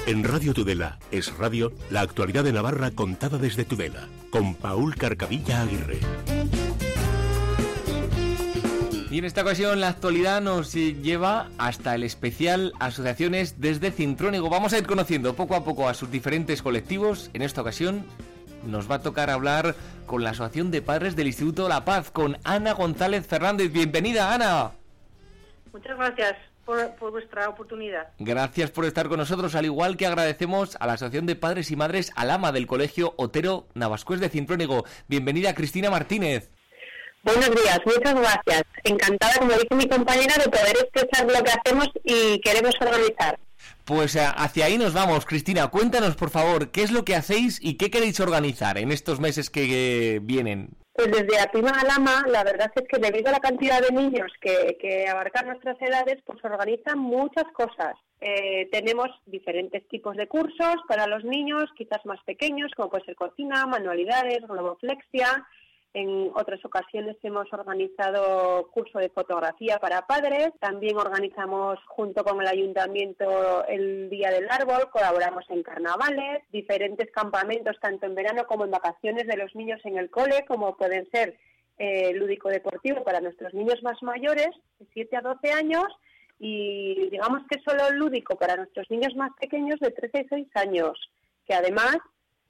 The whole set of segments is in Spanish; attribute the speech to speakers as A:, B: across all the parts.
A: En Radio Tudela es radio, la actualidad de Navarra contada desde Tudela, con Paul Carcavilla Aguirre.
B: Y en esta ocasión la actualidad nos lleva hasta el especial Asociaciones desde Cintrónigo. Vamos a ir conociendo poco a poco a sus diferentes colectivos. En esta ocasión nos va a tocar hablar con la Asociación de Padres del Instituto La Paz, con Ana González Fernández. Bienvenida, Ana.
C: Muchas gracias por vuestra oportunidad.
B: Gracias por estar con nosotros, al igual que agradecemos a la Asociación de Padres y Madres Alama del Colegio Otero Navascués de Cintrónigo. Bienvenida, Cristina Martínez.
D: Buenos días, muchas gracias. Encantada, como dice mi compañera, de poder expresar lo que hacemos y queremos organizar.
B: Pues hacia ahí nos vamos, Cristina. Cuéntanos, por favor, qué es lo que hacéis y qué queréis organizar en estos meses que vienen.
D: Pues desde Apima Alama, la verdad es que debido a la cantidad de niños que abarcan nuestras edades, pues organizan muchas cosas. Tenemos diferentes tipos de cursos para los niños, quizás más pequeños, como puede ser cocina, manualidades, globoflexia. En otras ocasiones hemos organizado curso de fotografía para padres. También organizamos junto con el ayuntamiento el Día del Árbol, colaboramos en carnavales, diferentes campamentos tanto en verano como en vacaciones de los niños en el cole, como pueden ser lúdico-deportivo para nuestros niños más mayores, de 7 a 12 años, y digamos que solo lúdico para nuestros niños más pequeños de 13 y 6 años, que además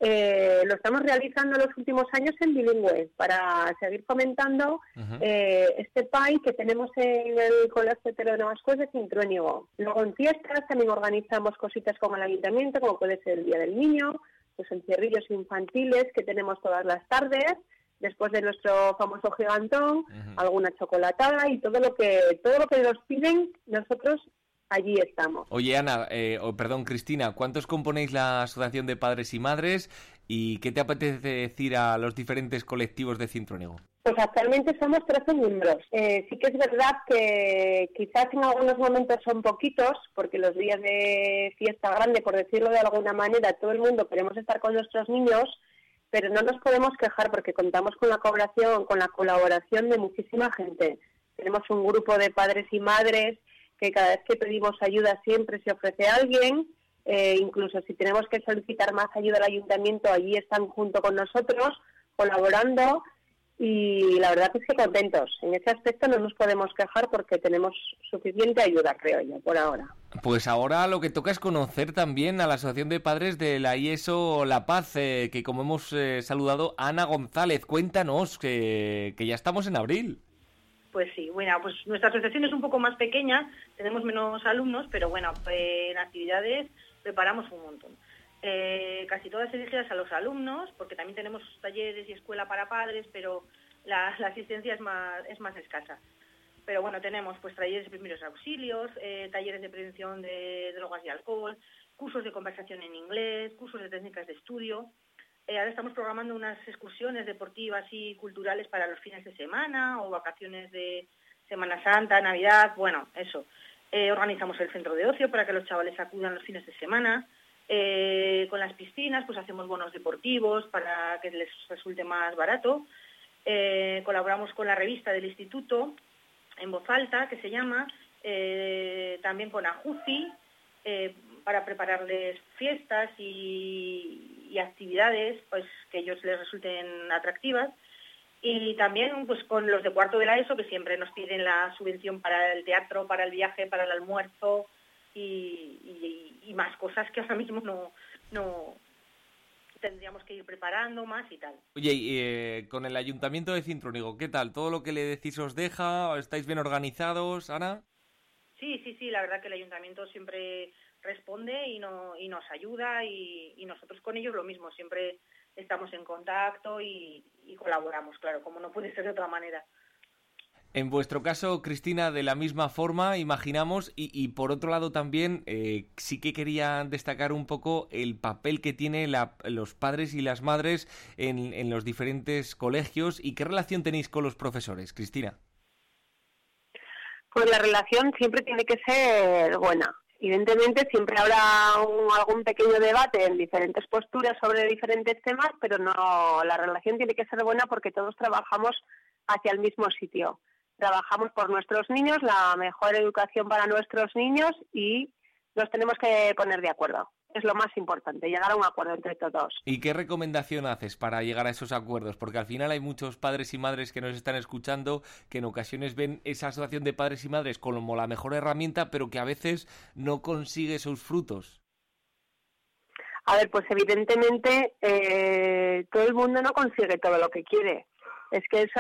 D: lo estamos realizando los últimos años en bilingüe para seguir fomentando este PAI que tenemos en el Colegio Otero de Navascués de Cintrónigo. Luego en fiestas también organizamos cositas con el ayuntamiento, como puede ser el Día del Niño, los encierrillos infantiles que tenemos todas las tardes, después de nuestro famoso gigantón, alguna chocolatada y todo lo que nos piden, nosotros allí estamos.
B: Oye, Ana, Cristina, ¿cuántos componéis la Asociación de Padres y Madres y qué te apetece decir a los diferentes colectivos de Cintrónigo?
D: Pues actualmente somos 13 miembros. Sí que es verdad que quizás en algunos momentos son poquitos, porque los días de fiesta grande, por decirlo de alguna manera, todo el mundo queremos estar con nuestros niños, pero no nos podemos quejar porque contamos con la colaboración de muchísima gente. Tenemos un grupo de padres y madres que cada vez que pedimos ayuda siempre se ofrece a alguien, incluso si tenemos que solicitar más ayuda al ayuntamiento, allí están junto con nosotros, colaborando, y la verdad es que contentos. En ese aspecto no nos podemos quejar porque tenemos suficiente ayuda, creo yo, por ahora.
B: Pues ahora lo que toca es conocer también a la Asociación de Padres de la IESO La Paz, que como hemos saludado, Ana González. Cuéntanos, que ya estamos en abril.
C: Pues sí, bueno, pues nuestra asociación es un poco más pequeña, tenemos menos alumnos, pero bueno, en actividades preparamos un montón. Casi todas dirigidas a los alumnos, porque también tenemos talleres y escuela para padres, pero la asistencia es más escasa. Pero bueno, tenemos pues talleres de primeros auxilios, talleres de prevención de drogas y alcohol, cursos de conversación en inglés, cursos de técnicas de estudio. Ahora estamos programando unas excursiones deportivas y culturales para los fines de semana o vacaciones de Semana Santa, Navidad, bueno, eso. Organizamos el centro de ocio para que los chavales acudan los fines de semana. Con las piscinas pues hacemos bonos deportivos para que les resulte más barato. Colaboramos con la revista del instituto en voz alta, que se llama, también con AJUCI, para prepararles fiestas y actividades pues que ellos les resulten atractivas, y también pues con los de cuarto de la ESO, que siempre nos piden la subvención para el teatro, para el viaje, para el almuerzo y más cosas que ahora mismo no tendríamos que ir preparando más y tal.
B: Oye, y con el Ayuntamiento de Cintrónigo, ¿qué tal? ¿Todo lo que le decís os deja? ¿Estáis bien organizados, Ana?
C: Sí, la verdad que el Ayuntamiento siempre responde y nos ayuda, y nosotros con ellos lo mismo, siempre estamos en contacto y colaboramos, claro, como no puede ser de otra manera.
B: En vuestro caso, Cristina, de la misma forma, imaginamos, y por otro lado también sí que quería destacar un poco el papel que tienen los padres y las madres en los diferentes colegios, y qué relación tenéis con los profesores, Cristina.
D: Pues la relación siempre tiene que ser buena. Evidentemente siempre habrá algún pequeño debate en diferentes posturas sobre diferentes temas, pero no, la relación tiene que ser buena porque todos trabajamos hacia el mismo sitio. Trabajamos por nuestros niños, la mejor educación para nuestros niños, y nos tenemos que poner de acuerdo. es lo más importante, llegar a un acuerdo entre todos.
B: ¿Y qué recomendación haces para llegar a esos acuerdos? Porque al final hay muchos padres y madres que nos están escuchando que en ocasiones ven esa asociación de padres y madres como la mejor herramienta, pero que a veces no consigue sus frutos.
D: A ver, pues evidentemente todo el mundo no consigue todo lo que quiere. Es que eso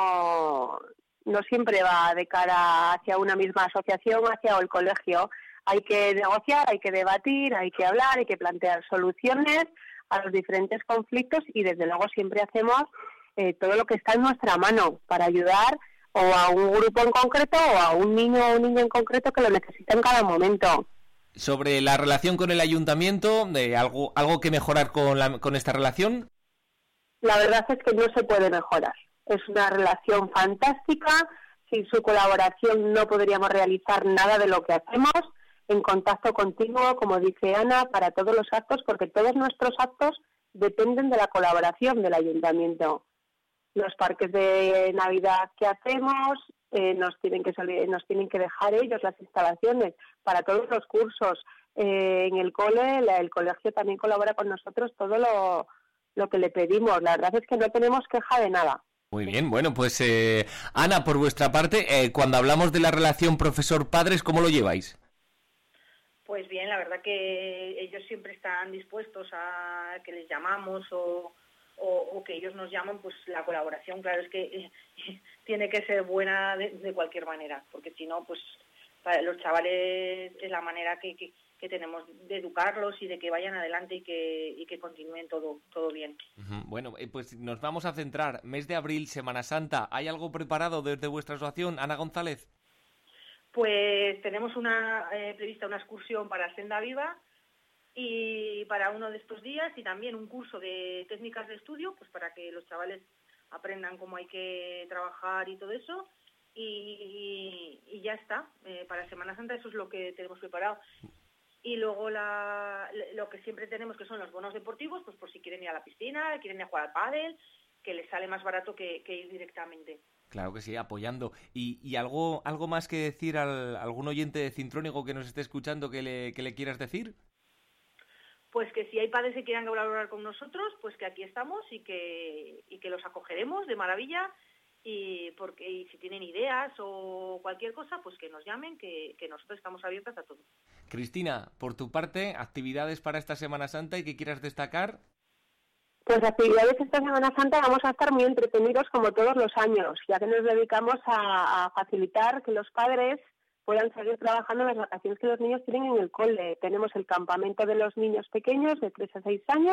D: no siempre va de cara hacia una misma asociación, hacia el colegio. Hay que negociar, hay que debatir, hay que hablar, hay que plantear soluciones a los diferentes conflictos y desde luego siempre hacemos todo lo que está en nuestra mano para ayudar o a un grupo en concreto o a un niño o niña en concreto que lo necesita en cada momento.
B: Sobre la relación con el ayuntamiento, ¿algo que mejorar con esta relación?
D: La verdad es que no se puede mejorar. Es una relación fantástica. Sin su colaboración no podríamos realizar nada de lo que hacemos. En contacto continuo, como dice Ana, para todos los actos, porque todos nuestros actos dependen de la colaboración del ayuntamiento. Los parques de Navidad que hacemos nos tienen que dejar ellos las instalaciones para todos los cursos. En el el colegio también colabora con nosotros todo lo que le pedimos. La verdad es que no tenemos queja de nada.
B: Muy bien, bueno, pues Ana, por vuestra parte, cuando hablamos de la relación profesor-padres, ¿cómo lo lleváis?
C: Pues bien, la verdad que ellos siempre están dispuestos a que les llamamos o que ellos nos llaman, pues la colaboración, claro, es que tiene que ser buena de cualquier manera, porque si no, pues para los chavales es la manera que tenemos de educarlos y de que vayan adelante y que continúen todo bien.
B: Bueno, pues nos vamos a centrar. Mes de abril, Semana Santa. ¿Hay algo preparado desde vuestra asociación, Ana González?
C: Pues tenemos prevista una excursión para Senda Viva y para uno de estos días y también un curso de técnicas de estudio, pues para que los chavales aprendan cómo hay que trabajar y todo eso. Y ya está. Para Semana Santa eso es lo que tenemos preparado. Y luego lo que siempre tenemos, que son los bonos deportivos, pues por si quieren ir a la piscina, quieren ir a jugar al pádel, que les sale más barato que ir directamente.
B: Claro que sí, apoyando. ¿Y algo más que decir a algún oyente de Cintrónigo que nos esté escuchando que le quieras decir?
C: Pues que si hay padres que quieran colaborar con nosotros, pues que aquí estamos y que los acogeremos de maravilla. Y si tienen ideas o cualquier cosa, pues que nos llamen, que nosotros estamos abiertas a todo.
B: Cristina, por tu parte, actividades para esta Semana Santa y que quieras destacar.
D: Pues actividades esta Semana Santa vamos a estar muy entretenidos como todos los años, ya que nos dedicamos a facilitar que los padres puedan seguir trabajando en las vacaciones que los niños tienen en el cole. Tenemos el campamento de los niños pequeños de 3 a 6 años,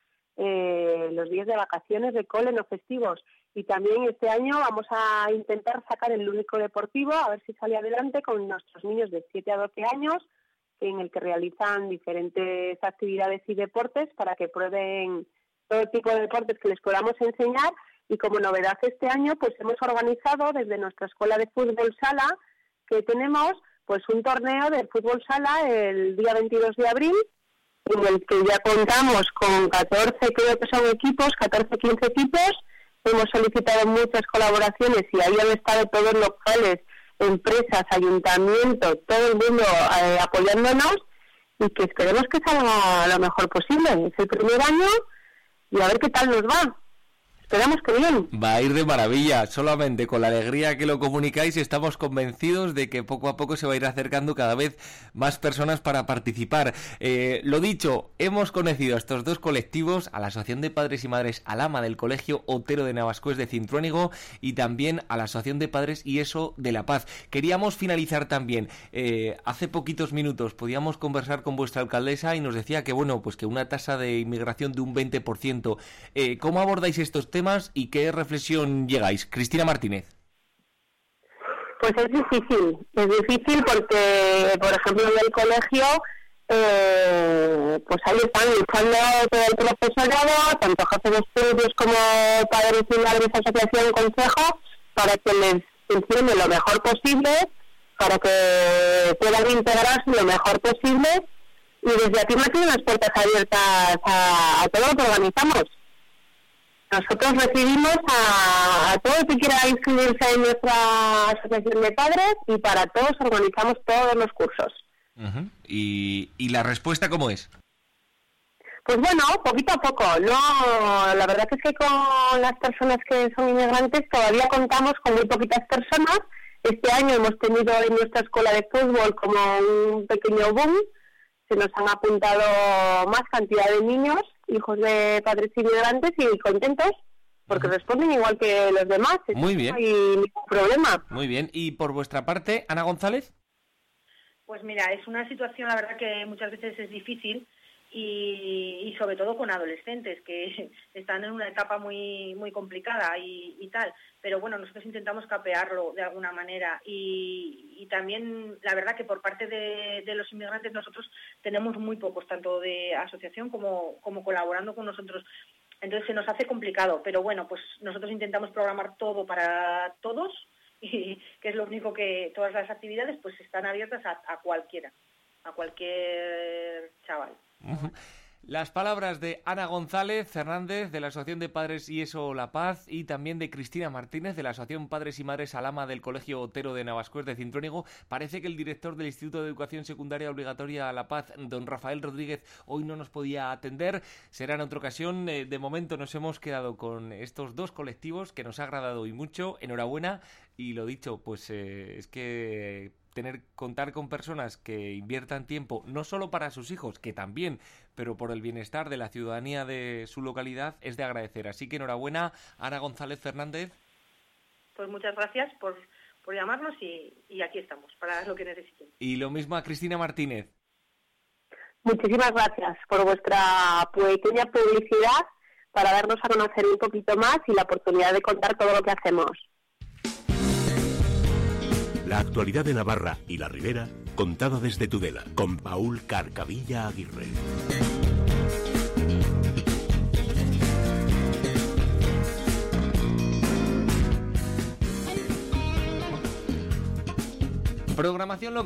D: los días de vacaciones de cole no festivos. Y también este año vamos a intentar sacar el lúdico deportivo, a ver si sale adelante con nuestros niños de 7 a 12 años, en el que realizan diferentes actividades y deportes para que prueben todo tipo de deportes que les podamos enseñar. Y como novedad este año, pues hemos organizado desde nuestra escuela de fútbol sala, que tenemos pues un torneo de fútbol sala el día 22 de abril, en el que ya contamos con 14, creo que son equipos, 14, 15 equipos. Hemos solicitado muchas colaboraciones y ahí han estado todos los locales, empresas, ayuntamientos, todo el mundo apoyándonos y que esperemos que salga lo mejor posible. Es el primer año y a ver qué tal nos va. Esperamos que bien.
B: Va a ir de maravilla, solamente con la alegría que lo comunicáis estamos convencidos de que poco a poco se va a ir acercando cada vez más personas para participar. Lo dicho, hemos conocido a estos dos colectivos, a la Asociación de Padres y Madres Alama del Colegio Otero de Navascués de Cintruénigo y también a la Asociación de Padres y ESO de La Paz. Queríamos finalizar también, hace poquitos minutos podíamos conversar con vuestra alcaldesa y nos decía que bueno, pues que una tasa de inmigración de un 20%. ¿Cómo abordáis estos temas y qué reflexión llegáis? Cristina Martínez.
D: Pues es difícil porque, por ejemplo, en el colegio, pues ahí están luchando todo el profesorado, tanto jefes de estudios como padres y madres, asociación, consejo, para que les funcione lo mejor posible, para que puedan integrarse lo mejor posible, y desde aquí nos tienen las puertas abiertas a todo lo que organizamos. Nosotros recibimos a todo el que quiera inscribirse en nuestra asociación de padres y para todos organizamos todos los cursos.
B: ¿Y la respuesta cómo es?
D: Pues bueno, poquito a poco. No, la verdad es que con las personas que son inmigrantes todavía contamos con muy poquitas personas. Este año hemos tenido en nuestra escuela de fútbol como un pequeño boom. Se nos han apuntado más cantidad de niños, hijos de padres inmigrantes, y contentos, porque responden igual que los demás.
B: Muy bien.
D: No hay ningún problema.
B: Muy bien. ¿Y por vuestra parte, Ana González?
C: Pues mira, es una situación, la verdad, que muchas veces es difícil y sobre todo con adolescentes que están en una etapa muy complicada y tal. Pero bueno, nosotros intentamos capearlo de alguna manera y también, la verdad, que por parte de los inmigrantes nosotros tenemos muy pocos, tanto de asociación como colaborando con nosotros. Entonces se nos hace complicado, pero bueno, pues nosotros intentamos programar todo para todos, y que es lo único que todas las actividades pues están abiertas a cualquier chaval.
B: Las palabras de Ana González Fernández, de la Asociación de Padres y ESO La Paz, y también de Cristina Martínez, de la Asociación Padres y Madres Alhama del Colegio Otero de Navascués de Cintrónigo. Parece que el director del Instituto de Educación Secundaria Obligatoria La Paz, don Rafael Rodríguez, hoy no nos podía atender. Será en otra ocasión. De momento nos hemos quedado con estos dos colectivos que nos ha agradado y mucho. Enhorabuena. Y lo dicho, pues es que contar con personas que inviertan tiempo, no solo para sus hijos, que también, pero por el bienestar de la ciudadanía de su localidad, es de agradecer. Así que enhorabuena, Ana González Fernández.
C: Pues muchas gracias por llamarnos y aquí estamos, para lo que necesiten.
B: Y lo mismo a Cristina Martínez.
D: Muchísimas gracias por vuestra pequeña publicidad para darnos a conocer un poquito más y la oportunidad de contar todo lo que hacemos.
A: La actualidad de Navarra y la Ribera, contada desde Tudela, con Paul Carcavilla Aguirre.
B: Programación local.